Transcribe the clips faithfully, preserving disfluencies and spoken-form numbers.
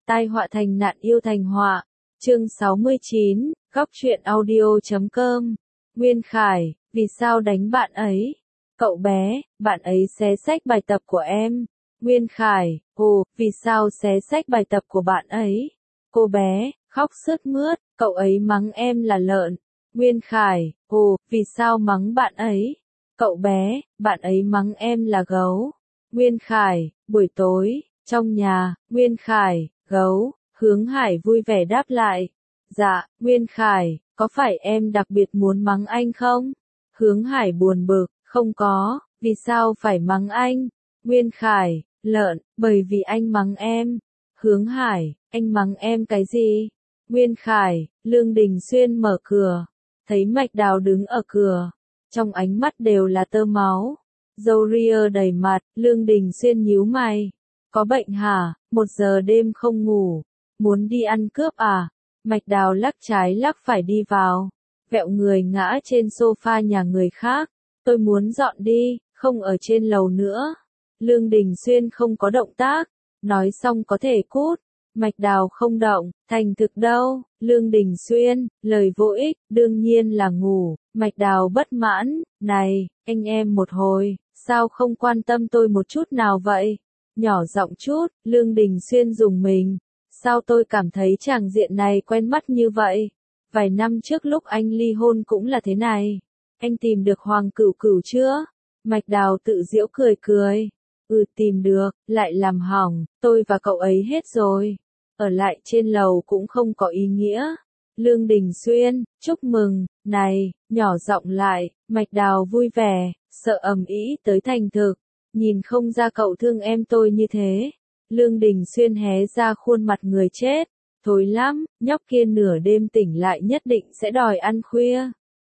Tai họa thành nạn yêu thành họa. Chương sáu mươi chín, góc truyện audio chấm com. Nguyên Khải, vì sao đánh bạn ấy? Cậu bé, bạn ấy xé xách bài tập của em. Nguyên Khải, ồ, vì sao xé xách bài tập của bạn ấy? Cô bé, khóc sướt mướt, cậu ấy mắng em là lợn. Nguyên Khải, ồ, vì sao mắng bạn ấy? Cậu bé, bạn ấy mắng em là gấu. Nguyên Khải, buổi tối, trong nhà, Nguyên Khải, gấu, Hướng Hải vui vẻ đáp lại. Dạ, Nguyên Khải, có phải em đặc biệt muốn mắng anh không? Hướng Hải buồn bực, không có, vì sao phải mắng anh? Nguyên Khải, lợn, bởi vì anh mắng em. Hướng Hải, anh mắng em cái gì? Nguyên Khải, Lương Đình Xuyên mở cửa, thấy Mạch Đào đứng ở cửa, trong ánh mắt đều là tơ máu, râu ria đầy mặt. Lương Đình Xuyên nhíu mày, có bệnh hả? Một giờ đêm không ngủ, muốn đi ăn cướp à? Mạch Đào lắc trái lắc phải đi vào, vẹo người ngã trên sofa nhà người khác. Tôi muốn dọn đi, không ở trên lầu nữa. Lương Đình Xuyên không có động tác, nói xong có thể cút. Mạch Đào không động, thành thực đâu? Lương Đình Xuyên, lời vô ích, đương nhiên là ngủ. Mạch Đào bất mãn, này, anh em một hồi, sao không quan tâm tôi một chút nào vậy? Nhỏ giọng chút. Lương Đình Xuyên rùng mình, sao tôi cảm thấy chàng diện này quen mắt như vậy? Vài năm trước lúc anh ly hôn cũng là thế này. Anh tìm được Hoàng Cửu Cửu chưa? Mạch Đào tự giễu cười cười. Ừ, tìm được, lại làm hỏng, tôi và cậu ấy hết rồi. Ở lại trên lầu cũng không có ý nghĩa. Lương Đình Xuyên, chúc mừng, này, nhỏ giọng lại. Mạch Đào vui vẻ, sợ ầm ĩ tới thành thực. Nhìn không ra cậu thương em tôi như thế. Lương Đình Xuyên hé ra khuôn mặt người chết. Thối lắm, nhóc kia nửa đêm tỉnh lại nhất định sẽ đòi ăn khuya.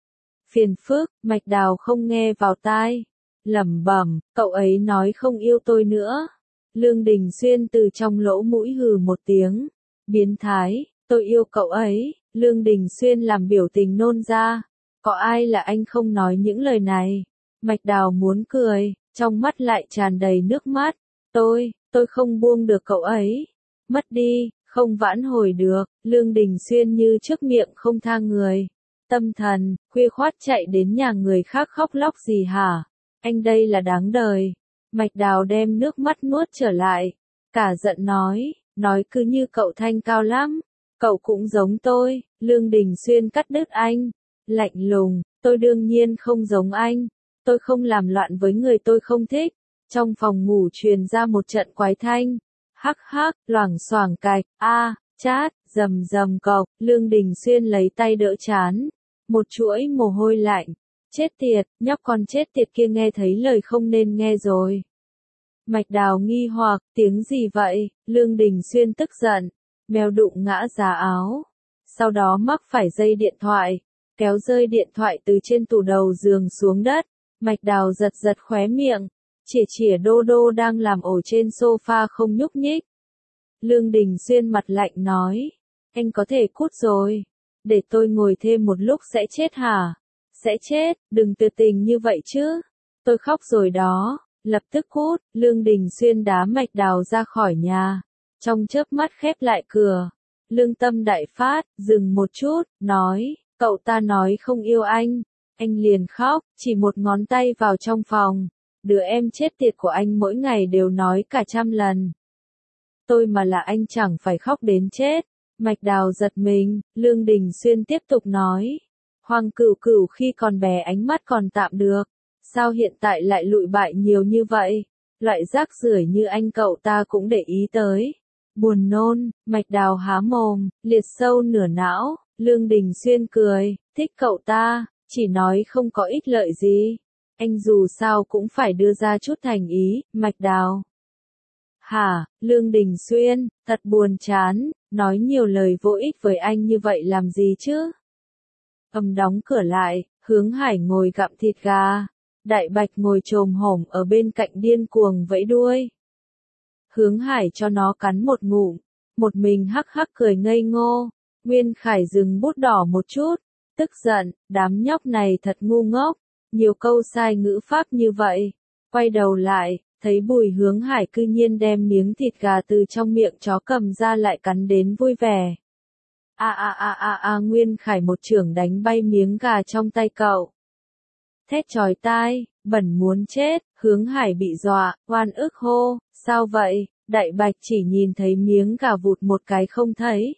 Phiền phức. Mạch Đào không nghe vào tai, lẩm bẩm, cậu ấy nói không yêu tôi nữa. Lương Đình Xuyên từ trong lỗ mũi hừ một tiếng. Biến thái, tôi yêu cậu ấy. Lương Đình Xuyên làm biểu tình nôn ra. Có ai là anh không nói những lời này? Mạch Đào muốn cười, trong mắt lại tràn đầy nước mắt. Tôi, tôi không buông được cậu ấy. Mất đi, không vãn hồi được. Lương Đình Xuyên như trước miệng không tha người. Tâm thần, khuya khoắt chạy đến nhà người khác khóc lóc gì hả? Anh đây là đáng đời. Mạch Đào đem nước mắt nuốt trở lại. Cả giận nói, nói cứ như cậu thanh cao lắm. Cậu cũng giống tôi. Lương Đình Xuyên cắt đứt anh. Lạnh lùng, tôi đương nhiên không giống anh. Tôi không làm loạn với người tôi không thích. Trong phòng ngủ truyền ra một trận quái thanh. Hắc hắc, loảng xoảng cạch, a, chát, rầm rầm cộc. Lương Đình Xuyên lấy tay đỡ chán. Một chuỗi mồ hôi lạnh. Chết tiệt, nhóc con chết tiệt kia nghe thấy lời không nên nghe rồi. Mạch Đào nghi hoặc, tiếng gì vậy? Lương Đình Xuyên tức giận, mèo đụng ngã giá áo. Sau đó mắc phải dây điện thoại, kéo rơi điện thoại từ trên tủ đầu giường xuống đất. Mạch Đào giật giật khóe miệng, chỉa chỉa Đô Đô đang làm ổ trên sofa không nhúc nhích. Lương Đình Xuyên mặt lạnh nói, anh có thể cút rồi. Để tôi ngồi thêm một lúc sẽ chết hả? Sẽ chết, đừng tuyệt tình như vậy chứ. Tôi khóc rồi đó. Lập tức cút. Lương Đình Xuyên đá Mạch Đào ra khỏi nhà. Trong chớp mắt khép lại cửa. Lương tâm đại phát, dừng một chút, nói, cậu ta nói không yêu anh. Anh liền khóc, chỉ một ngón tay vào trong phòng. Đứa em chết tiệt của anh mỗi ngày đều nói cả trăm lần. Tôi mà là anh chẳng phải khóc đến chết. Mạch Đào giật mình. Lương Đình Xuyên tiếp tục nói, Hoàng Cửu Cửu khi còn bé ánh mắt còn tạm được. Sao hiện tại lại lụi bại nhiều như vậy? Loại rác rưởi như anh cậu ta cũng để ý tới. Buồn nôn. Mạch Đào há mồm, liệt sâu nửa não. Lương Đình Xuyên cười, thích cậu ta, chỉ nói không có ích lợi gì. Anh dù sao cũng phải đưa ra chút thành ý. Mạch Đào. Hả? Lương Đình Xuyên, thật buồn chán, nói nhiều lời vô ích với anh như vậy làm gì chứ? Ầm đóng cửa lại, Hướng Hải ngồi gặm thịt gà. Đại Bạch ngồi chồm hổm ở bên cạnh điên cuồng vẫy đuôi. Hướng Hải cho nó cắn một ngụm, một mình hắc hắc cười ngây ngô. Nguyên Khải dừng bút đỏ một chút, tức giận, đám nhóc này thật ngu ngốc, nhiều câu sai ngữ pháp như vậy. Quay đầu lại, Thấy Bùi Hướng Hải cư nhiên đem miếng thịt gà từ trong miệng chó cầm ra lại cắn đến vui vẻ. A a a a a Nguyên Khải một chưởng đánh bay miếng gà trong tay cậu. Thét chói tai, bẩn muốn chết, Hướng Hải bị dọa, oan ức hô, sao vậy, Đại Bạch chỉ nhìn thấy miếng gà vụt một cái không thấy.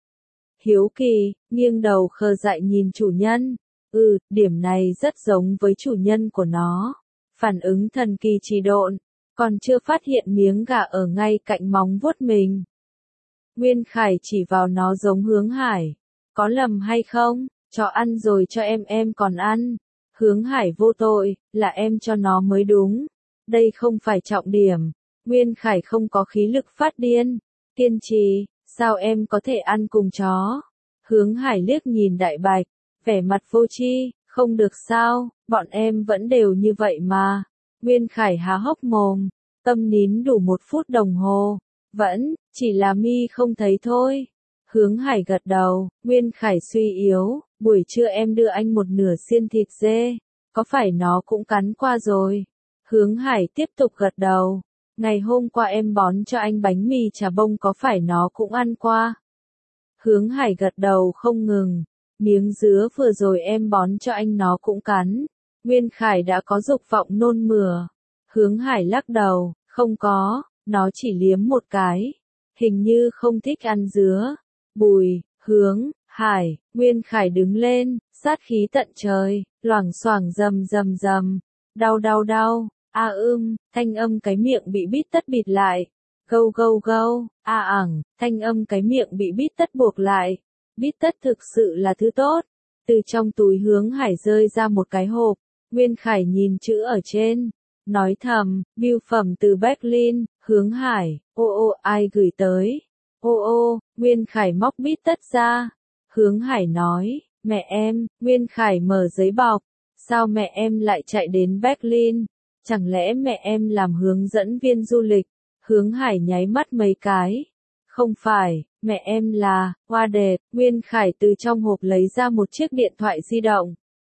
Hiếu kỳ, nghiêng đầu khờ dại nhìn chủ nhân, ừ, điểm này rất giống với chủ nhân của nó. Phản ứng thần kỳ trì độn, còn chưa phát hiện miếng gà ở ngay cạnh móng vuốt mình. Nguyên Khải chỉ vào nó giống Hướng Hải, có lầm hay không, chó ăn rồi cho em em còn ăn. Hướng Hải vô tội, là em cho nó mới đúng. Đây không phải trọng điểm. Nguyên Khải không có khí lực phát điên. Kiên trì, sao em có thể ăn cùng chó? Hướng Hải liếc nhìn Đại Bạch, vẻ mặt vô tri, không được sao, bọn em vẫn đều như vậy mà. Nguyên Khải há hốc mồm, tâm nín đủ một phút đồng hồ. Vẫn, chỉ là mi không thấy thôi. Hướng Hải gật đầu, Nguyên Khải suy yếu, buổi trưa em đưa anh một nửa xiên thịt dê, có phải nó cũng cắn qua rồi? Hướng Hải tiếp tục gật đầu, ngày hôm qua em bón cho anh bánh mì chả bông có phải nó cũng ăn qua? Hướng Hải gật đầu không ngừng, miếng dứa vừa rồi em bón cho anh nó cũng cắn. Nguyên Khải đã có dục vọng nôn mửa. Hướng Hải lắc đầu, không có, nó chỉ liếm một cái, hình như không thích ăn dứa. Bùi, Hướng, Hải, Nguyên Khải đứng lên, sát khí tận trời, loảng xoảng rầm rầm rầm, đau đau đau, a ưm, thanh âm cái miệng bị bít tất bịt lại, gâu gâu gâu, a ẳng, thanh âm cái miệng bị bít tất buộc lại, bít tất thực sự là thứ tốt. Từ trong túi Hướng Hải rơi ra một cái hộp, Nguyên Khải nhìn chữ ở trên, nói thầm, bưu phẩm từ Berlin, Hướng Hải, ô ô ai gửi tới. Ô ô, Nguyên Khải móc bít tất ra. Hướng Hải nói, mẹ em, Nguyên Khải mở giấy bọc, sao mẹ em lại chạy đến Berlin? Chẳng lẽ mẹ em làm hướng dẫn viên du lịch? Hướng Hải nháy mắt mấy cái. Không phải, mẹ em là, hoa đẹp, Nguyên Khải từ trong hộp lấy ra một chiếc điện thoại di động.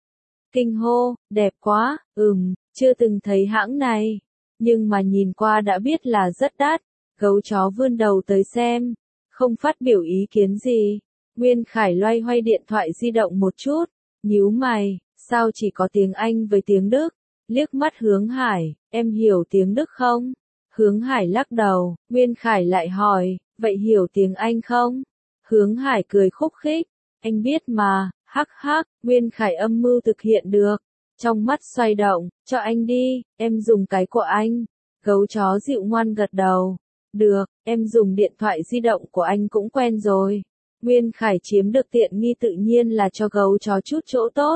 Kinh hô, đẹp quá, ừm, chưa từng thấy hãng này, nhưng mà nhìn qua đã biết là rất đắt. Gấu chó vươn đầu tới xem, không phát biểu ý kiến gì. Nguyên Khải loay hoay điện thoại di động một chút, nhíu mày, sao chỉ có tiếng Anh với tiếng Đức? Liếc mắt Hướng Hải, em hiểu tiếng Đức không? Hướng Hải lắc đầu, Nguyên Khải lại hỏi, vậy hiểu tiếng Anh không? Hướng Hải cười khúc khích, anh biết mà, hắc hắc, Nguyên Khải âm mưu thực hiện được. Trong mắt xoay động, cho anh đi, em dùng cái của anh. Gấu chó dịu ngoan gật đầu. Được, em dùng điện thoại di động của anh cũng quen rồi. Nguyên Khải chiếm được tiện nghi tự nhiên là cho gấu chó chút chỗ tốt.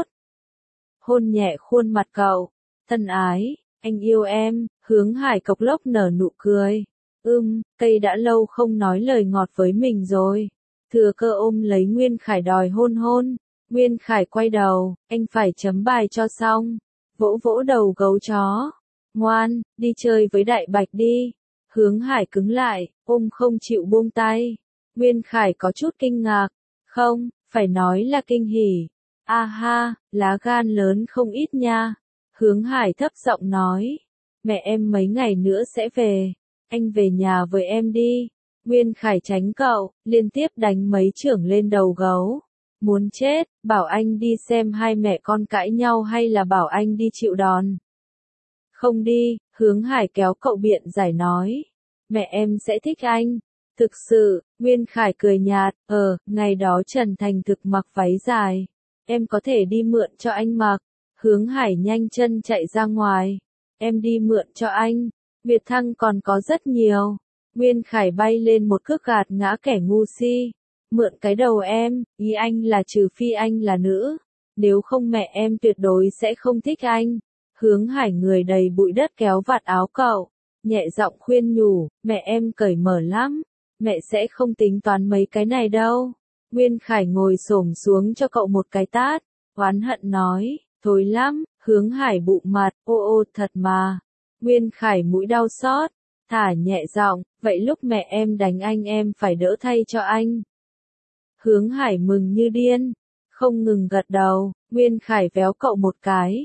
Hôn nhẹ khuôn mặt cậu. Thân ái, anh yêu em, Hướng Hải cộc lốc nở nụ cười. Ưm, cây đã lâu không nói lời ngọt với mình rồi. Thừa cơ ôm lấy Nguyên Khải đòi hôn hôn. Nguyên Khải quay đầu, anh phải chấm bài cho xong. Vỗ vỗ đầu gấu chó. Ngoan, đi chơi với Đại Bạch đi. Hướng Hải cứng lại, ôm không chịu buông tay. Nguyên Khải có chút kinh ngạc. Không, phải nói là kinh hỉ. A ha, lá gan lớn không ít nha. Hướng Hải thấp giọng nói. Mẹ em mấy ngày nữa sẽ về. Anh về nhà với em đi. Nguyên Khải tránh cậu, liên tiếp đánh mấy chưởng lên đầu gấu. Muốn chết, bảo anh đi xem hai mẹ con cãi nhau hay là bảo anh đi chịu đòn. Không đi, Hướng Hải kéo cậu biện giải nói. Mẹ em sẽ thích anh. Thực sự, Nguyên Khải cười nhạt, ờ, ngày đó Trần Thành thực mặc váy dài. Em có thể đi mượn cho anh mặc. Hướng Hải nhanh chân chạy ra ngoài. Em đi mượn cho anh. Việt Thăng còn có rất nhiều. Nguyên Khải bay lên một cước gạt ngã kẻ ngu si. Mượn cái đầu em, ý anh là trừ phi anh là nữ. Nếu không mẹ em tuyệt đối sẽ không thích anh. Hướng Hải người đầy bụi đất kéo vạt áo cậu. Nhẹ giọng khuyên nhủ, mẹ em cởi mở lắm. Mẹ sẽ không tính toán mấy cái này đâu. Nguyên Khải ngồi xổm xuống cho cậu một cái tát. Oán hận nói, thối lắm. Hướng Hải bụng mặt, ô ô thật mà. Nguyên Khải mũi đau xót. Thả nhẹ giọng, vậy lúc mẹ em đánh anh em phải đỡ thay cho anh. Hướng Hải mừng như điên. Không ngừng gật đầu, Nguyên Khải véo cậu một cái.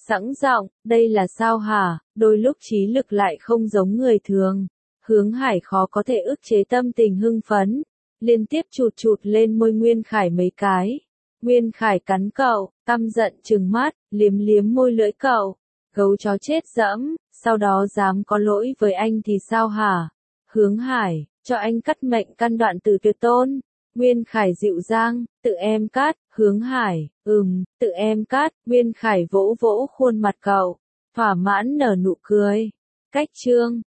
Sẵn giọng, đây là sao hả, đôi lúc trí lực lại không giống người thường. Hướng Hải khó có thể ức chế tâm tình hưng phấn, liên tiếp chụt chụt lên môi Nguyên Khải mấy cái. Nguyên Khải cắn cậu, căm giận trừng mắt, liếm liếm môi lưỡi cậu. Gấu chó chết dẫm, sau đó dám có lỗi với anh thì sao hả? Hướng Hải, cho anh cắt mệnh căn đoạn tử tuyệt tôn. Nguyên Khải dịu dàng, tự em cắt. Hướng Hải, ừm, tự em cắt. Nguyên Khải vỗ vỗ khuôn mặt cậu, thỏa mãn nở nụ cười. Cách chương